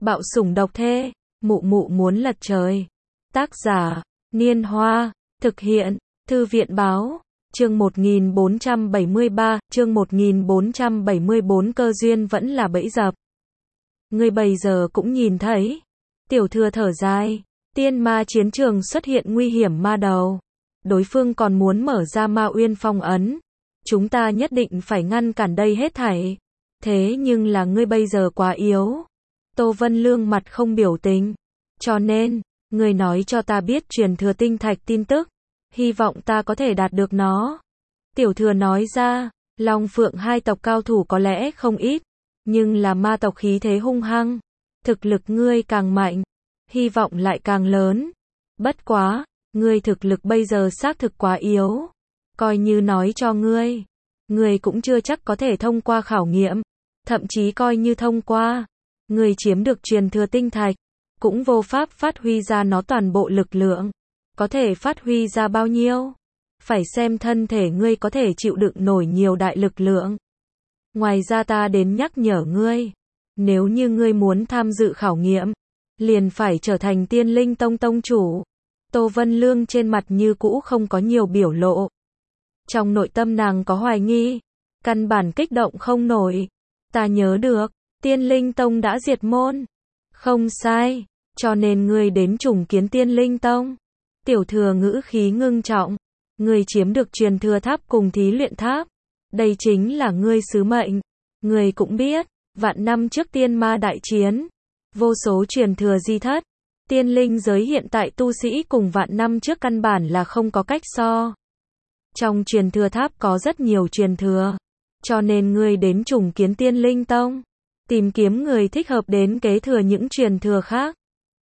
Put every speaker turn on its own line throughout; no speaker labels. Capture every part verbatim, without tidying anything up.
Bạo sủng độc thê, mụ mụ muốn lật trời. Tác giả, Niên Hoa, thực hiện, Thư viện báo, chương một nghìn bốn trăm bảy mươi ba, chương một nghìn bốn trăm bảy mươi bốn cơ duyên vẫn là bẫy dập. Ngươi bây giờ cũng nhìn thấy. Tiểu Thừa thở dài, tiên ma chiến trường xuất hiện nguy hiểm ma đầu. Đối phương còn muốn mở ra ma uyên phong ấn. Chúng ta nhất định phải ngăn cản đây hết thảy. Thế nhưng là ngươi bây giờ quá yếu. Tô Vân Lương mặt không biểu tình. Cho nên, ngươi nói cho ta biết truyền thừa tinh thạch tin tức. Hy vọng ta có thể đạt được nó. Tiểu Thừa nói ra, Long Phượng hai tộc cao thủ có lẽ không ít. Nhưng là ma tộc khí thế hung hăng. Thực lực ngươi càng mạnh. Hy vọng lại càng lớn. Bất quá, ngươi thực lực bây giờ xác thực quá yếu. Coi như nói cho ngươi. Ngươi cũng chưa chắc có thể thông qua khảo nghiệm. Thậm chí coi như thông qua. Ngươi chiếm được truyền thừa tinh thạch. Cũng vô pháp phát huy ra nó toàn bộ lực lượng. Có thể phát huy ra bao nhiêu? Phải xem thân thể ngươi có thể chịu đựng nổi nhiều đại lực lượng. Ngoài ra ta đến nhắc nhở ngươi. Nếu như ngươi muốn tham dự khảo nghiệm, liền phải trở thành Tiên Linh Tông tông chủ. Tô Vân Lương trên mặt như cũ không có nhiều biểu lộ. Trong nội tâm nàng có hoài nghi. Căn bản kích động không nổi. Ta nhớ được, Tiên Linh Tông đã diệt môn. Không sai, cho nên ngươi đến trùng kiến Tiên Linh Tông. Tiểu Thừa ngữ khí ngưng trọng. Ngươi chiếm được truyền thừa tháp cùng thí luyện tháp. Đây chính là ngươi sứ mệnh. Ngươi cũng biết, vạn năm trước tiên ma đại chiến. Vô số truyền thừa di thất. Tiên linh giới hiện tại tu sĩ cùng vạn năm trước căn bản là không có cách so. Trong truyền thừa tháp có rất nhiều truyền thừa. Cho nên ngươi đến trùng kiến Tiên Linh Tông. Tìm kiếm người thích hợp đến kế thừa những truyền thừa khác.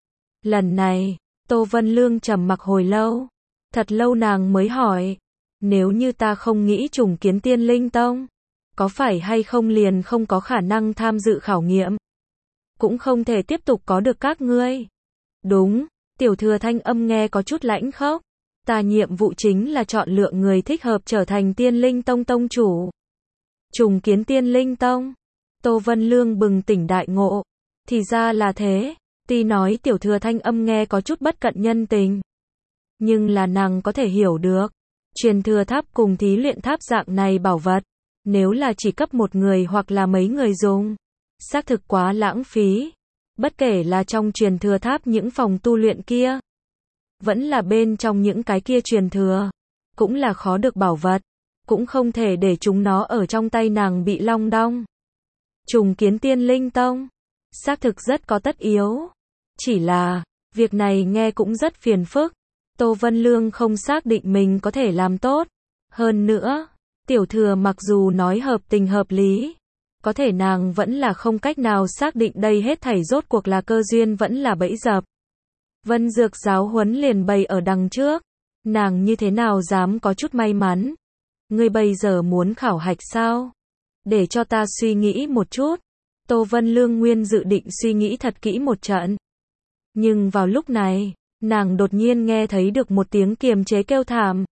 Lần này, Tô Vân Lương trầm mặc hồi lâu. Thật lâu nàng mới hỏi. Nếu như ta không nghĩ trùng kiến Tiên Linh Tông, có phải hay không liền không có khả năng tham dự khảo nghiệm? Cũng không thể tiếp tục có được các ngươi. Đúng, Tiểu Thừa thanh âm nghe có chút lãnh khốc. Ta nhiệm vụ chính là chọn lựa người thích hợp trở thành Tiên Linh Tông tông chủ. Trùng kiến Tiên Linh Tông. Tô Vân Lương bừng tỉnh đại ngộ. Thì ra là thế. Tuy nói Tiểu Thừa thanh âm nghe có chút bất cận nhân tình. Nhưng là nàng có thể hiểu được. Truyền thừa tháp cùng thí luyện tháp dạng này bảo vật. Nếu là chỉ cấp một người hoặc là mấy người dùng. Xác thực quá lãng phí. Bất kể là trong truyền thừa tháp những phòng tu luyện kia. Vẫn là bên trong những cái kia truyền thừa. Cũng là khó được bảo vật. Cũng không thể để chúng nó ở trong tay nàng bị long đong. Trùng kiến Tiên Linh Tông. Xác thực rất có tất yếu. Chỉ là, việc này nghe cũng rất phiền phức. Tô Vân Lương không xác định mình có thể làm tốt. Hơn nữa, Tiểu Thừa mặc dù nói hợp tình hợp lý. Có thể nàng vẫn là không cách nào xác định đây hết thảy rốt cuộc là cơ duyên vẫn là bẫy dập. Vân Dược giáo huấn liền bày ở đằng trước. Nàng như thế nào dám có chút may mắn. Ngươi bây giờ muốn khảo hạch sao? Để cho ta suy nghĩ một chút. Tô Vân Lương nguyên dự định suy nghĩ thật kỹ một trận. Nhưng vào lúc này, nàng đột nhiên nghe thấy được một tiếng kiềm chế kêu thảm.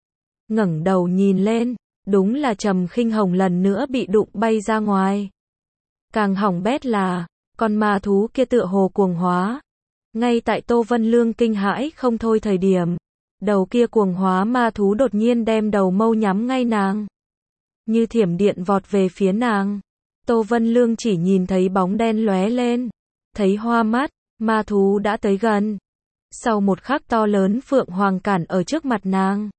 Ngẩng đầu nhìn lên, đúng là Trầm Khinh Hồng lần nữa bị đụng bay ra ngoài. Càng hỏng bét là, con ma thú kia tựa hồ cuồng hóa. Ngay tại Tô Vân Lương kinh hãi không thôi thời điểm, đầu kia cuồng hóa ma thú đột nhiên đem đầu mâu nhắm ngay nàng. Như thiểm điện vọt về phía nàng. Tô Vân Lương chỉ nhìn thấy bóng đen lóe lên. Thấy hoa mắt, ma thú đã tới gần. Sau một khắc to lớn phượng hoàng cản ở trước mặt nàng.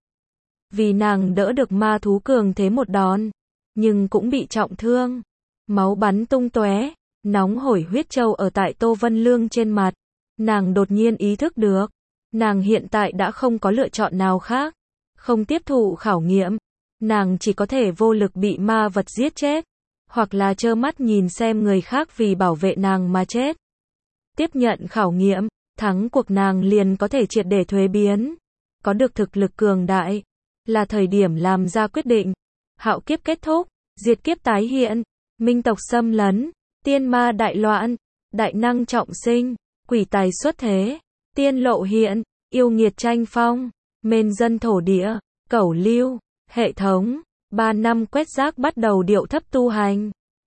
Vì nàng đỡ được ma thú cường thế một đòn. Nhưng cũng bị trọng thương. Máu bắn tung tóe. Nóng hổi huyết châu ở tại Tô Vân Lương trên mặt. Nàng đột nhiên ý thức được. Nàng hiện tại đã không có lựa chọn nào khác. Không tiếp thụ khảo nghiệm. Nàng chỉ có thể vô lực bị ma vật giết chết. Hoặc là trơ mắt nhìn xem người khác vì bảo vệ nàng mà chết. Tiếp nhận khảo nghiệm. Thắng cuộc nàng liền có thể triệt để thuế biến. Có được thực lực cường đại. Là thời điểm làm ra quyết định. Hạo kiếp kết thúc. Diệt kiếp tái hiện. Minh tộc xâm lấn. Tiên ma đại loạn. Đại năng trọng sinh. Quỷ tài xuất thế. Tiên lộ hiện. Yêu nghiệt tranh phong. Mên dân thổ địa. Cẩu lưu. Hệ thống. Ba năm quét rác bắt đầu điệu thấp tu hành.